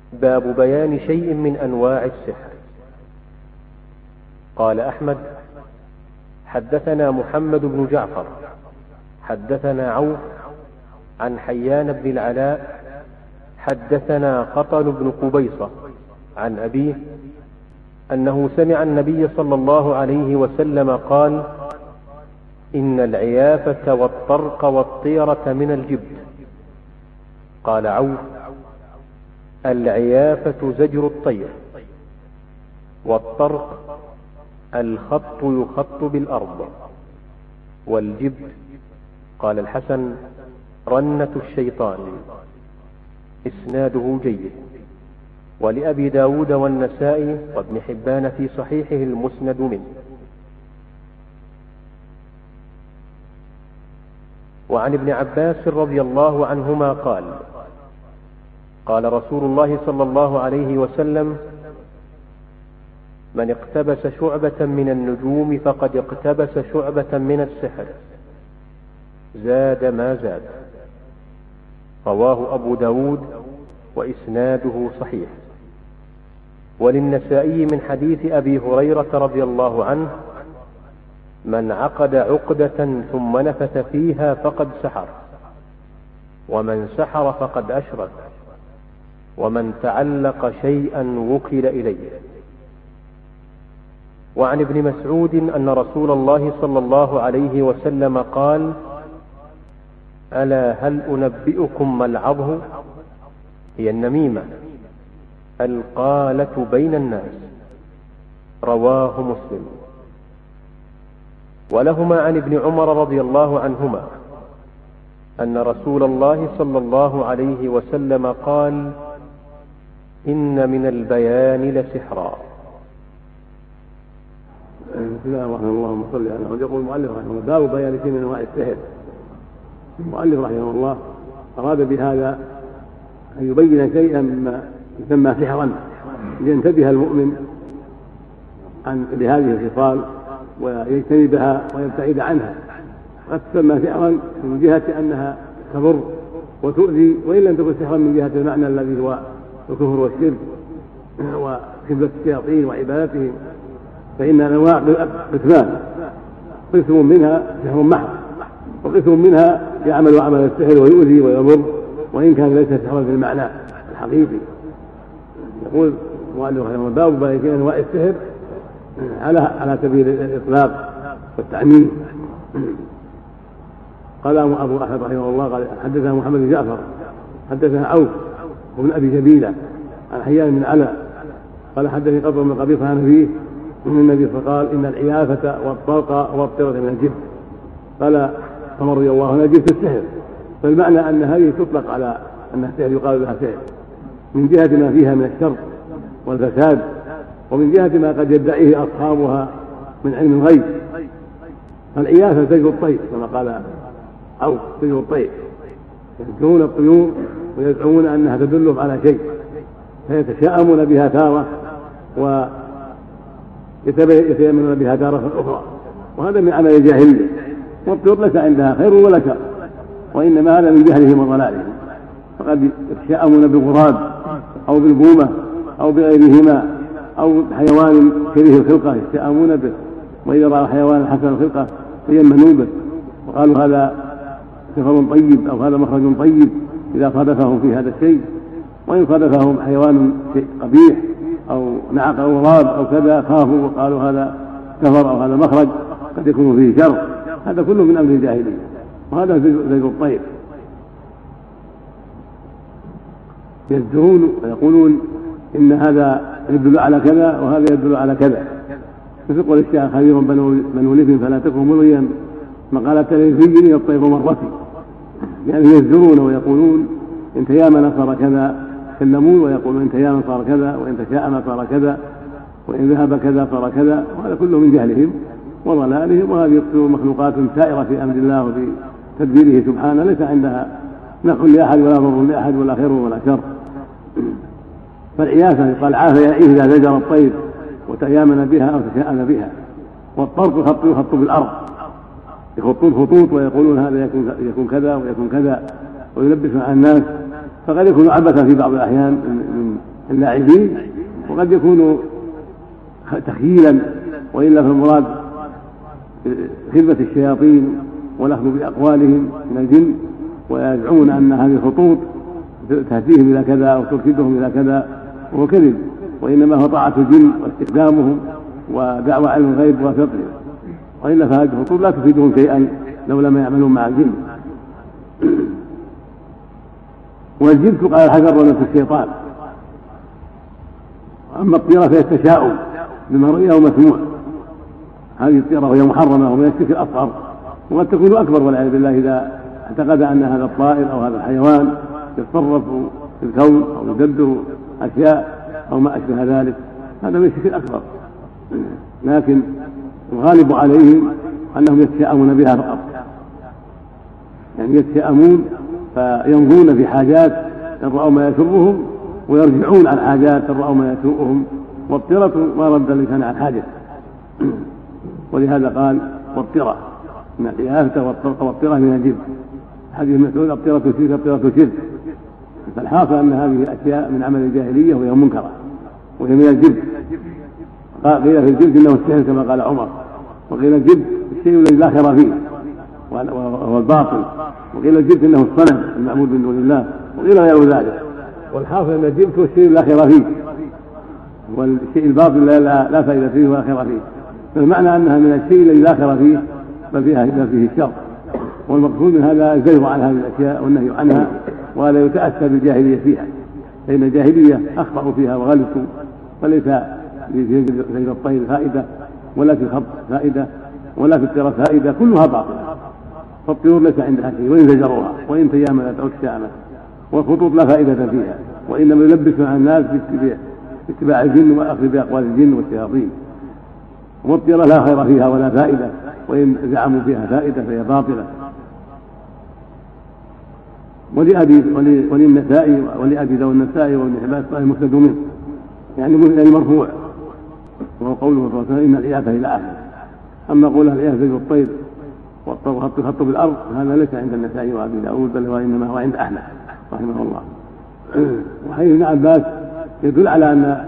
باب بيان شيء من أنواع السحر. قال أحمد: حدثنا محمد بن جعفر حدثنا عوف عن حيان بن العلاء حدثنا قطن بن قبيصة عن أبيه أنه سمع النبي صلى الله عليه وسلم قال: إن العيافة والطرق والطيرة من الجبت. قال عوف: العيافة زجر الطير، والطرق الخط يخط بالأرض، والجبت قال الحسن رنة الشيطان. إسناده جيد. ولأبي داود والنسائي وابن حبان في صحيحه المسند منه. وعن ابن عباس رضي الله عنهما قال: قال رسول الله صلى الله عليه وسلم: من اقتبس شعبة من النجوم فقد اقتبس شعبة من السحر، زاد ما زاد. رواه أبو داود وإسناده صحيح. وللنسائي من حديث أبي هريرة رضي الله عنه: من عقد عقدة ثم نفث فيها فقد سحر، ومن سحر فقد أشرك، ومن تعلق شيئا وكل إليه. وعن ابن مسعود أن رسول الله صلى الله عليه وسلم قال: ألا هل أنبئكم ما العضه؟ هي النميمة، القالة بين الناس. رواه مسلم. ولهما عن ابن عمر رضي الله عنهما أن رسول الله صلى الله عليه وسلم قال: إن من البيان لسحرا. بسم الله الرحمن الرحيم. اللهم صل على محمد. يقول المؤلف رحمه الله: باب بيان شيء من انواع السحر. المؤلف رحمه الله أراد بهذا أن يبين شيئا مما يسمى سحرا لينتبه المؤمن لهذه الخصال ويجتنبها ويبتعد عنها. قد تسمى سحرا من جهة أنها تضر وتؤذي، وإن لم تكن سحرا من جهة المعنى الذي هو الكفر والشرك وخدمة الشياطين وعبادتهم. فإن الأنواع قسمان: قسم منها سحر محض، وقسم منها يعمل عمل السحر ويؤذي ويضر وإن كان ليس سحرا في المعنى الحقيقي. يقول المؤلف رحمه الله: باب بيان أنواع السحر على سبيل الإطلاق والتعميم. قال أبو أحمد رحمه الله قال: حدثنا محمد بن جعفر حدثنا عوف وابن أبي جبيلة عن حيان بن العلاء قال: حدثني قطن بن قبيصة عن أبيه من النبي فقال: إن العيافة والطرق والطيرة من الجبت. قال عمر رضي الله عنه: جبت السحر. فالمعنى أن هذه تطلق على أن السحر يقال لها سحر من جهة ما فيها من الشر والفساد، ومن جهة ما قد يدعيه أصحابها من علم الغيب. فالعيافة زجر الطير كما قال عوف: زجر الطير، يذكرون الطيور ويزعمون أنها تدلهم على شيء فيتشاءمون بها تارة ويتيمنون بها تارة أخرى، وهذا من عمل الجاهلية. والطيور ليس عندها خير ولا شر، وإنما هذا من جهلهم وضلالهم. فقد يتشاءمون بالغراب أو بالبومة أو بغيرهما أو حيوان كريه الخلقة يتشاءمون به، وإذا رأوا حيوان حسن الخلقة تيمنوا به وقالوا هذا سفر طيب أو هذا مخرج طيب إذا صادفهم في هذا الشيء. وإن صادفهم حيوان قبيح أو نعق أو غراب أو كذا خافوا وقالوا هذا سفر أو هذا مخرج قد يكون فيه شر. هذا كله من أمر الجاهلية، وهذا زجر الطير. يزجرون ويقولون إن هذا يدل على كذا وهذا يدل على كذا. مثل قول الشيخ: خبير بنو لف فلا تكن مضيا مقالة للفي الطير مرتي. يعني يزجرون ويقولون إن تيامن صار كذا، يتكلمون ويقولون إن تيامن صار كذا، وإن تشاءم صار كذا، وإن ذهب كذا صار كذا. وهذا كله من جهلهم وضلالهم، وهذه مخلوقات سائرة في أمر الله وفي تدبيره سبحانه، ليس عندها نفع لأحد ولا ضر لأحد ولا خير ولا شر. فالعيافة يقال عاف يعيه إذا زجر الطير وتيامن بها أو تشاءم بها. والطرق يخط بالأرض، يخطون خطوط ويقولون هذا يكون كذا ويكون كذا ويلبسون على الناس. فقد يكون عبثا في بعض الأحيان من اللاعبين، وقد يكون تخييلا، وإلا فالمراد خدمة الشياطين والأخذ بأقوالهم من الجن، ويزعمون أن هذه الخطوط تهديهم إلى كذا أو ترشدهم إلى كذا، وهو كذب، وإنما هو طاعة الجن واستخدامهم ودعوى علم الغيب وفطرهم، وإلا فهذه الخطوط لا تفيدهم شيئا لو لم يعملون مع الجن. والجبت قال الحجر رمية الشيطان. أما الطيرة فهي التشاؤم بما رؤيه ومسموع، هذه الطيرة وهي محرمة ومن الشرك الأصغر، وقد تكون أكبر والعياذ بالله إذا اعتقد أن هذا الطائر أو هذا الحيوان يتصرف في الكون أو يدبر أشياء أو ما أشبه ذلك، هذا من الشرك الأكبر. لكن الغالب عليهم أنهم يتشاءمون بها فقط، يعني يتشاءمون فينظرون في حاجات إن رأوا ما يسرهم، ويرجعون عن حاجات إن رأوا ما يسوءهم، والطيرة ما رد لسان عن حاجة. ولهذا قال والطيرة من الإيافة والطيرة من الجبت. حديث مسعود الطيرة شرك الطيرة شرك. فالحاصل أن هذه الأشياء من عمل الجاهلية وهي منكرة وهي من الجبت. قيل في الجبت إنه السحر كما قال عمر، وقيل الجبت الشيء الذي لا خير فيه وهو الباطل، وقيل الجبت إنه الصنم المعبود من دون الله، وقيل غير ذلك. والحاصل أن الجبت هو الشيء لا خير فيه، والشيء الباطل لا فائدة فيه ولا خير فيه. فالمعنى أنها من الشيء الذي لا خير فيه بل فيه الشر، والمقصود من هذا الزجر عن هذه الأشياء والنهي عنها، ولا يتأسى بالجاهلية فيها، فإن الجاهلية أخطأوا فيها وغلطوا، فليس في زجر الطير فائدة، ولا في الخط فائدة، ولا في الطيرة فائدة، كلها باطلة. فالطيور ليس عندها شيء وإن زجروها وإن تيامنت أو تشاءمت، والخطوط لا فائدة فيها، وإنما يلبسون على الناس باتباع الجن وأخذ بأقوال الجن والشياطين. والطيرة لا خير فيها ولا فائدة، وإن زعموا فيها فائدة فهي باطلة. وللنسائي ولأبي داود النسائي وابن حبان صحيح مسند منه، يعني مرفوع، وهو قوله صلى الله عليه وسلم إن الإيافة إلى آخره. أما قولها الإيافة زي الطير والخط بالأرض هذا ليس عند النسائي وأبي داود، بل وإنما هو عند أحمد رحمه الله. وحديث ابن عباس يدل على أن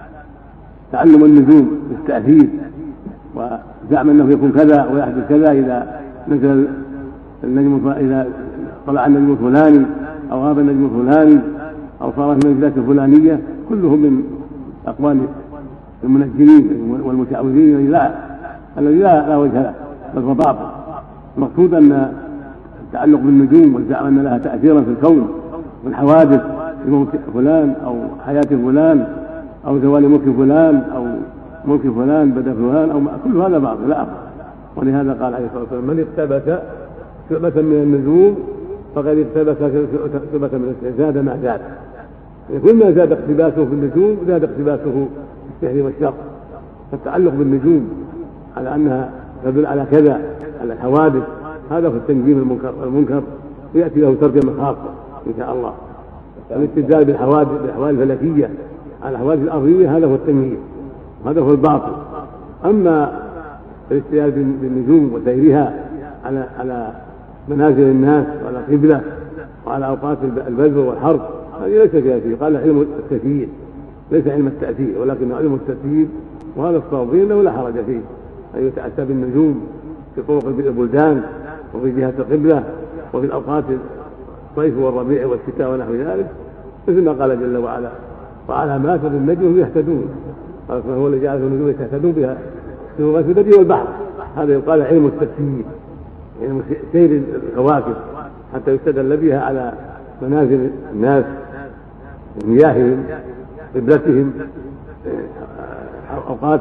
تعلم النجوم بالتأثير، وزعم أنه يكون كذا ويحدث كذا إذا نزل النجم، إذا طلع النجم الفلاني أو غاب النجم الفلاني أو صارت النجمات الفلانية، كلهم من أقوال المنجمين والمشعوذين الذي لا وجه له بل هو باطل. المقصود أن التعلق بالنجوم والزعم أن لها تأثيرا في الكون والحوادث لموت فلان أو حياة فلان أو زوال ملك فلان أو ملك فلان بدا فلان أو كل هذا باطل لا أفضل. ولهذا قال عليه الصلاة والسلام من اقتبس شعبة من النجوم فقد اقتبس شعبة من السحر، زاد ما زاد. كل ما زاد اقتباسه في النجوم زاد اقتباسه في السحر والشر. فالتعلق بالنجوم على أنها تدل على كذا على الحوادث هذا في التنجيم المنكر ويأتي له ترجمة خاصة إن شاء الله. الاستدلال بالحوادث الفلكية على الحوادث الأرضية هذا هو التنجيم وهذا هو الباطل. أما الاستدلال بالنجوم وسيرها على منازل الناس وعلى قبلة وعلى أوقات البذر والحرب هذه ليس فيها شيء. قال علم التأثير ليس علم التأثير ولكنه علم التأثير، وهذا الصواب انه لا حرج فيه ان يتأتى بالنجوم في طرق البلدان وفي جهة القبلة وفي الأوقات الصيف والربيع والشتاء ونحو ذلك، مثل ما قال جل وعلا وعلامات بالنجم يهتدون. هو الذي جعل النجوم يهتدون بها في البر والبحر. هذا يقال علم التأثير، يعني سير الكواكب حتى يستدل بها على منازل الناس ومياههم قبلتهم أوقات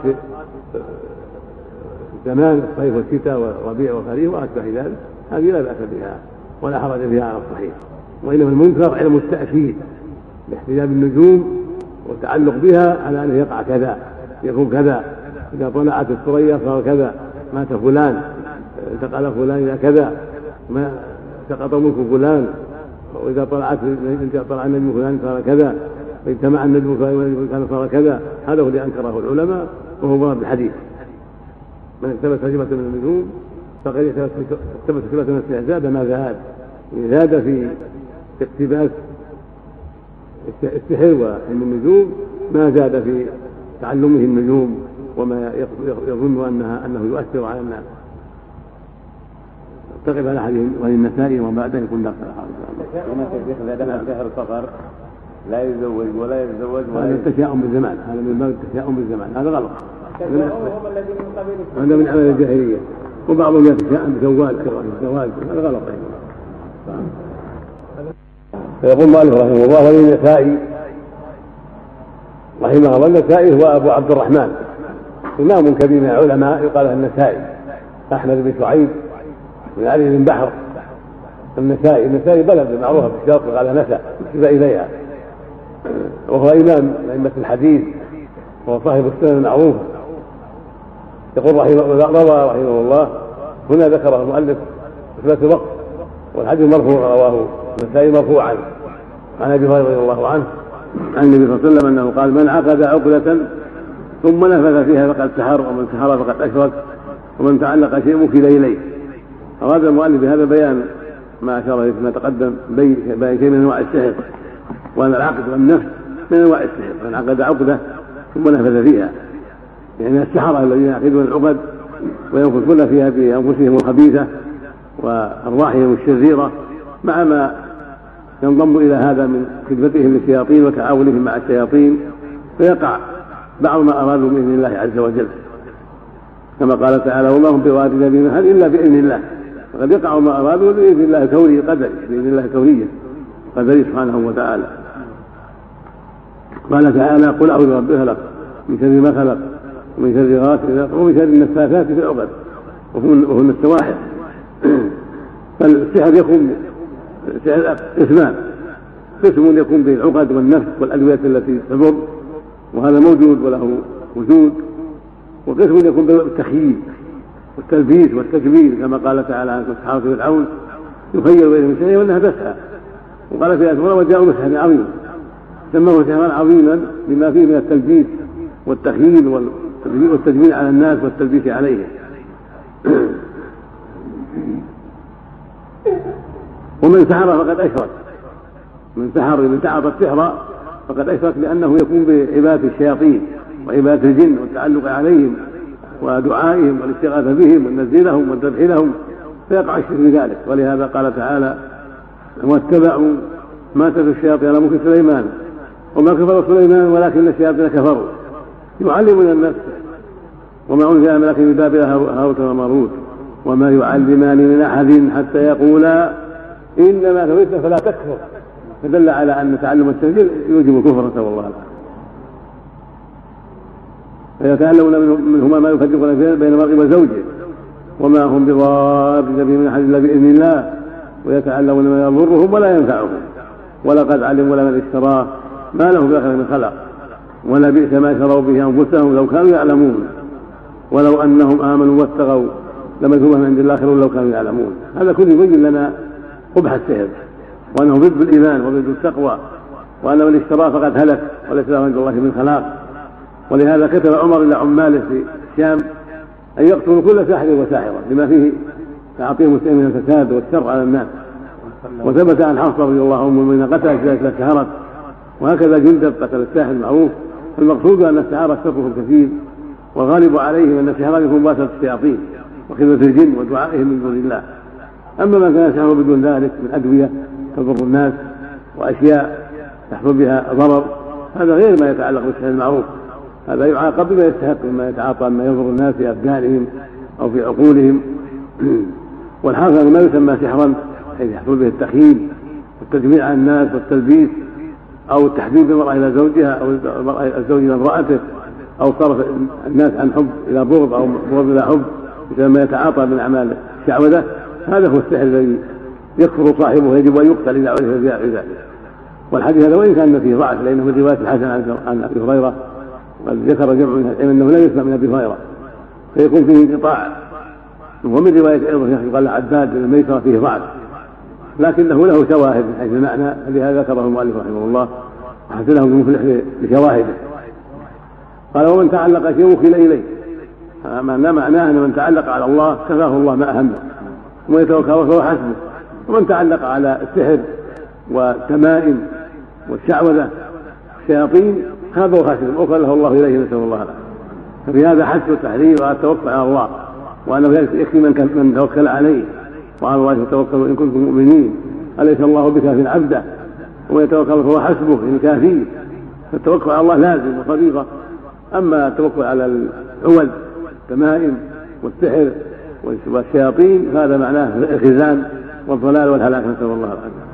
زمان الصيف والشتاء والربيع والخريف وأشبه ذلك. هذه لا بأس بها ولا حرج فيها على الصحيح. وإنما المنكر علم التأثير باحتجاب النجوم والتعلق بها على أنه يقع كذا يكون كذا، إذا طلعت الثريا صار كذا، مات فلان، انتقل فلان إلى كذا، ما سقط ملك فلان، وإذا طلع النجم فلان صار كذا، واجتمع النجم فلان صار كذا. هذا هو اللي أنكره العلماء وهو مراد بالحديث. من اكتبت هجمة من النجوم فقد اكتبت هجمة من السحر زاد ما زاد، زاد في اقتباس السحر وعلم النجوم ما زاد في تعلمه النجوم وما يظن أنه يؤثر على الناس. تقف على حديث وللنسائي وبعده يكون دخل هنا شيخ إذا دخل سحر صغر لا يزوج ولا يتزوج هذا التشاؤم بالزمان، هذا من باب التشاؤم بالزمان، هذا غلط، هذا من عمل الجاهلية. وبعضهم يتشاءم بزواج هذا غلط أيضا. فيقول مالك رحمه الله وللنسائي رحمه الله. النسائي هو أبو عبد الرحمن إمام كبير من العلماء يقال النسائي، أحمد بن شعيب من علي بن بحر. النسائي بلد معروفة في الشرق قال نسى نسب إليها، وهو إمام أئمة الحديث وهو صاحب السنن المعروفة. يقول روى رحمه الله هنا ذكره المؤلف إثبات الوقت، والحديث مرفوع رواه النسائي مرفوعا عن أبي هريرة رضي الله عنه عن النبي صلى الله عليه وسلم أنه قال من عقد عقدة ثم نفث فيها فقد سحر، ومن سحر فقد أشرك، ومن تعلق شيء وكل إليه. أراد المؤلف بهذا بيان ما أشار إليه فيما تقدم، بين شيء من أنواع السحر، وأن العقد والنفس من أنواع السحر. من عقد عقدة ثم نفث فيها، يعني السحرة الذين يعقدون العقد وينفثون فيها بأنفسهم الخبيثة وأرواحهم الشريرة، مع ما ينضم إلى هذا من خدمتهم للشياطين وتعاونهم مع الشياطين، فيقع بعض ما أرادوا بإذن الله عز وجل، كما قال تعالى وما هم بوارثين من أحد إلا بإذن الله. فقد يقع ما أرادوا بإذن الله الكوني قدري، بإذن الله كونيا قدري سبحانه وتعالى. قال تعالى قل أعوذ برب الفلق من شر ما خلق ومن شر غاسق ومن شر النفاثات في العقد وهن السواحل. فالسحر يكون قسمان، قسم يكون به العقد والنفس والأدوية التي تضر وهذا موجود وله وجود، وقسم يكون بالتخييل والتلبيس والتجميل، كما قال تعالى عن سحرة فرعون يخيل بين من شيء وانها تسعى. وقال في آية وجاءوا بسحر عظيم، سموه سحرا عظيما بما فيه من التلبيس والتخييل والتجميل على الناس والتلبيس عليهم. ومن سحر فقد أشرك، من تعاطى السحر فقد أشرك، لأنه يكون بعبادة الشياطين وعبادة الجن والتعلق عليهم ودعائهم والاستغاثة بهم والنزل لهم والذبح لهم، فيقع الشرك بذلك. ولهذا قال تعالى واتبعوا ما تتلو الشياطين على ملك سليمان وما كفر سليمان ولكن الشياطين كفروا يعلمون الناس وما أنزل ملكين ببابل هاروت وماروت وما يعلمان من أحد حتى يقولا إنما ثويت فلا تكفر، فدل على أن تعلم التسجيل يوجب الكفر، نسأل الله العافية. فيتعلمون منهما ما يفرقون بين المرء وزوجه وما هم بضارين به من أحد إلا بإذن الله، ويتعلمون ما يضرهم ولا ينفعهم، ولقد علموا لمن اشتراه ما له في الآخرة من خلاق ولبئس ما شروا به أنفسهم لو كانوا يعلمون ولو أنهم آمنوا واتقوا لمثوبة من عند الله خير لو كانوا يعلمون. هذا كله يبين لنا قبح السحر وأنه ضد الإيمان وضد التقوى، وأن من اشتراه فقد هلك وليس له عند الله من خلاق. ولهذا كتب عمر إلى عماله في الشام أن يقتلوا كل ساحر وساحرة لما فيه تعاطيهم من الفساد والشر على الناس. وثبت عن حفصة رضي الله عنه من قتل ثلاث سحرات، وهكذا جندب قتل الساحر المعروف. المقصود أن السحرة شرهم كثير، والغالب عليهم أن السحرة يكون باسط الشياطين وخدمة الجن ودعائهم من دون الله. أما ما كان يسحر بدون ذلك من أدوية تضر الناس وأشياء تحصل بها ضرر، هذا غير ما يتعلق بالسحر المعروف، هذا يعاقب بما يستحق مما يتعاطى مما يضر الناس في أبدانهم أو في عقولهم. والحاصل ما يسمى سحرا حيث يحصل به التخييل والتجميل على الناس والتلبيس، أو التحبيب المرأة إلى زوجها أو الزوج إلى امرأته، أو صرف الناس عن حب إلى بغض أو بغض إلى حب مثل ما يتعاطى من أعمال الشعوذة. هذا هو السحر الذي يكفر صاحبه ويجب أن يقتل إذا عرف ذلك. والحديث هذا وإن كان فيه ضعف لأنه من رواية الحسن عن أبي هريرة، قد ذكر جمع من العلم أنه لا يسمع من أبي هريرة فيكون فيه انقطاع. ومن رواية أيضا قال عباد بن الميسرة فيه ضعف، لكنه له شواهد من حيث المعنى، لهذا ذكره المؤلف رحمه الله وحسنه المفلح بشواهده. قال ومن تعلق شيء وكل إليه، معناه أن من تعلق على الله كفاه الله ما أهمه ومن يتوكل فهو حسبه. ومن تعلق على السحر والتمائم والشعوذة الشياطين هذا وخاسر أوكله الله إليه، نسأل الله العافية. ففي هذا حث التحريم وعلى التوكل على الله، وأنه يكفي من توكل عليه، وعلى الله توكلوا إن كنتم مؤمنين، أليس الله بكاف عبده، ومن يتوكل فهو حسبه إن كافيه. فالتوكل على الله لازم وفريضة. أما التوكل على العوذ التمائم والسحر والشياطين هذا معناه الخزان والضلال والهلاك، نسأل الله العافية.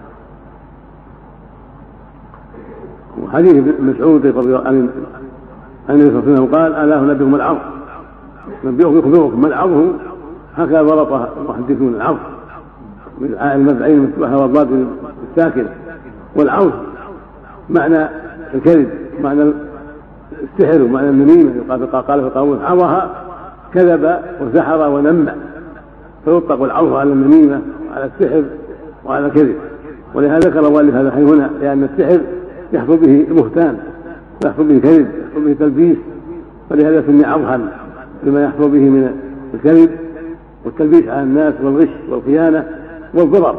وحديث ابن مسعود رضي الله عنه عن النبي صلى الله عليه وسلم قال: ألا أنبئكم العرض، يخبركم ما العرض، هكذا ضبط المحدثون العرض من المفعول المفتوحة والضاد الساكن. والعرض معنى الكذب، معنى السحر ومعنى النميمة. قال في القاموس: عرها كذب وسحر ونمى، فيطلق العرض على النميمة وعلى السحر وعلى الكذب. ولهذا ذكر المؤلف هذا الحديث هنا، لأن السحر يحصل به البهتان ويحصل به كذب، يحصل به تلبيس، فلهذا سمي عرضا لما يحصل به من الكذب والتلبيس على الناس والغش والخيانة والضرر.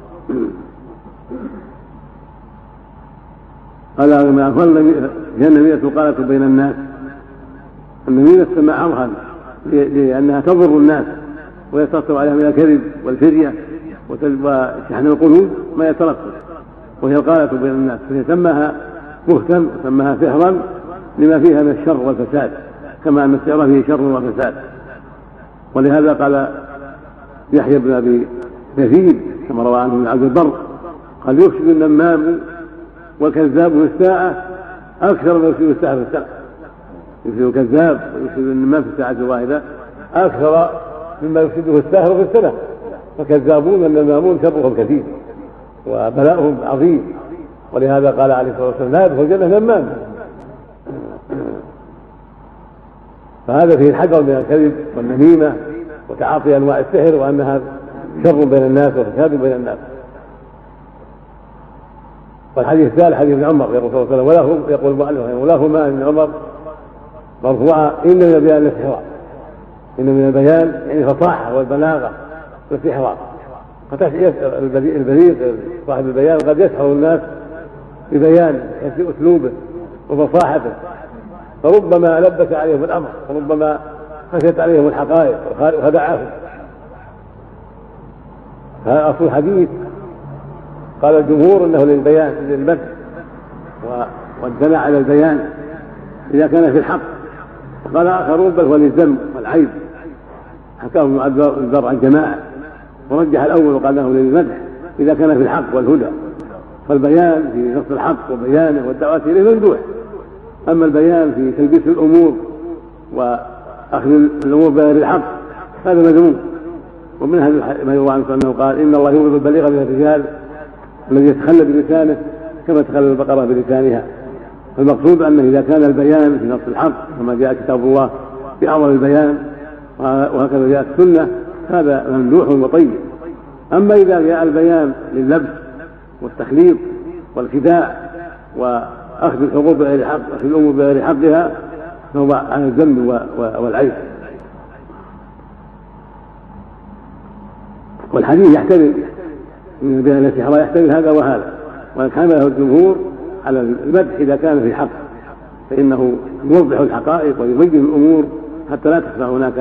قال النميمة قالت بين الناس، النميمة تسمى عرضا لأنها تضر الناس ويترتب عليها من الكذب والفرية وشحن القلوب ما يترتب، وهي القالة بين الناس، فهي سماها بهتا وسماها سحرا لما فيها من الشر والفساد، كما أن السحر فيه شر وفساد. ولهذا قال يحيى بن أبي كثير كما روى عنه ابن عبد البر قال: يفسد النمام والكذاب في الساعة أكثر من يفسد السحر في السنة. يفسد الكذاب ويفسد النمام في الساعة الواحدة أكثر مما يفسده الساحر في السنة. فكذابون النمامون شرهم كثير وبلاؤهم عظيم. ولهذا قال عليه الصلاة والسلام: لا يدخل الجنة نمام. فهذا فيه الحذر من الكذب والنميمة وتعاطي أنواع السحر، وأنها شر بين الناس وفساد بين الناس. والحديث الثالث حديث ابن عمر يقول صلى الله عليه وسلم: يقول المؤلف ولهما ابن عمر مرفوعا: إن من البيان للسحر. إن من البيان يعني فصاحة والبلاغة والسحر. البليغ صاحب البيان قد يسحر الناس ببيان أسلوبه وفصاحته، فربما لبس عليهم الأمر، وربما خشيت عليهم الحقائق وخدعهم. هذا أصل الحديث. قال الجمهور إنه للبيان للمدح والدلع على البيان إذا كان في الحق، وقال آخرون بل هو للذم والعيب، حكاه ابن عبد البر عن جماعة، ورجح الأول وقال له للمدح إذا كان في الحق والهدى. فالبيان في نص الحق وبيانه والدعوة إليه ممدوح، أما البيان في تلبيس الأمور وأخذ الأمور بغير الحق هذا مذموم. ومن هذا ما يروى عنه أنه قال: إن الله يبغض البليغ من الرجال الذي يتخلى بلسانه كما تخلى البقرة بلسانها. فالمقصود أنه إذا كان البيان في نص الحق كما جاء كتاب الله بأعظم البيان وهكذا جاءت السنة هذا ممدوح وطيب. أما إذا جاء البيان لللبس والتخليط والخداع وأخذ الحقوق بغير حق، أخذ الأمور بغير حقها، فهو عن الذم والعيب. والحديث يحتمل من بيان السحر يحتمل هذا وهذا، وحمله الجمهور على المدح إذا كان في حق، فإنه يوضح الحقائق ويبين الأمور حتى لا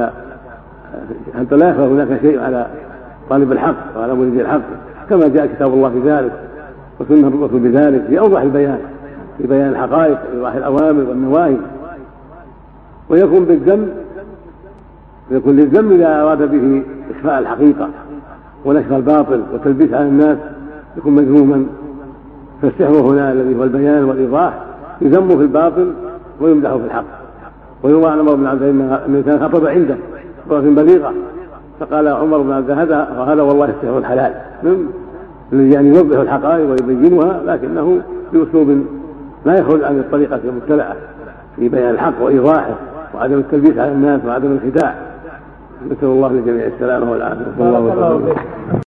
يخفى هناك شيء على طالب الحق وعلى مريد الحق، كما جاء كتاب الله في ذلك وسنة الرسول بذلك في أوضح البيان، في بيان الحقائق وإيضاح الأوامر والنواهي. ويكون بالذم، يكون للذم إذا أراد به إخفاء الحقيقة ونشر الباطل وتلبيس على الناس يكون مذموما. فالسحر هنا الذي هو البيان والإيضاح يذم في الباطل ويمدح في الحق. ويروى عن عمر بن عبد الله أنه كان خطب عنده خطبة بليغة، فقال عمر بن عبد الله: هذا والله السحر الحلال، يعني يوضح الحقائق ويبينها، لكنه بأسلوب لا يخرج عن الطريقة المتبعة في بيان الحق وإيضاحه وعدم التلبيس على الناس وعدم الخداع. نسأل الله للجميع السلامة والعافية.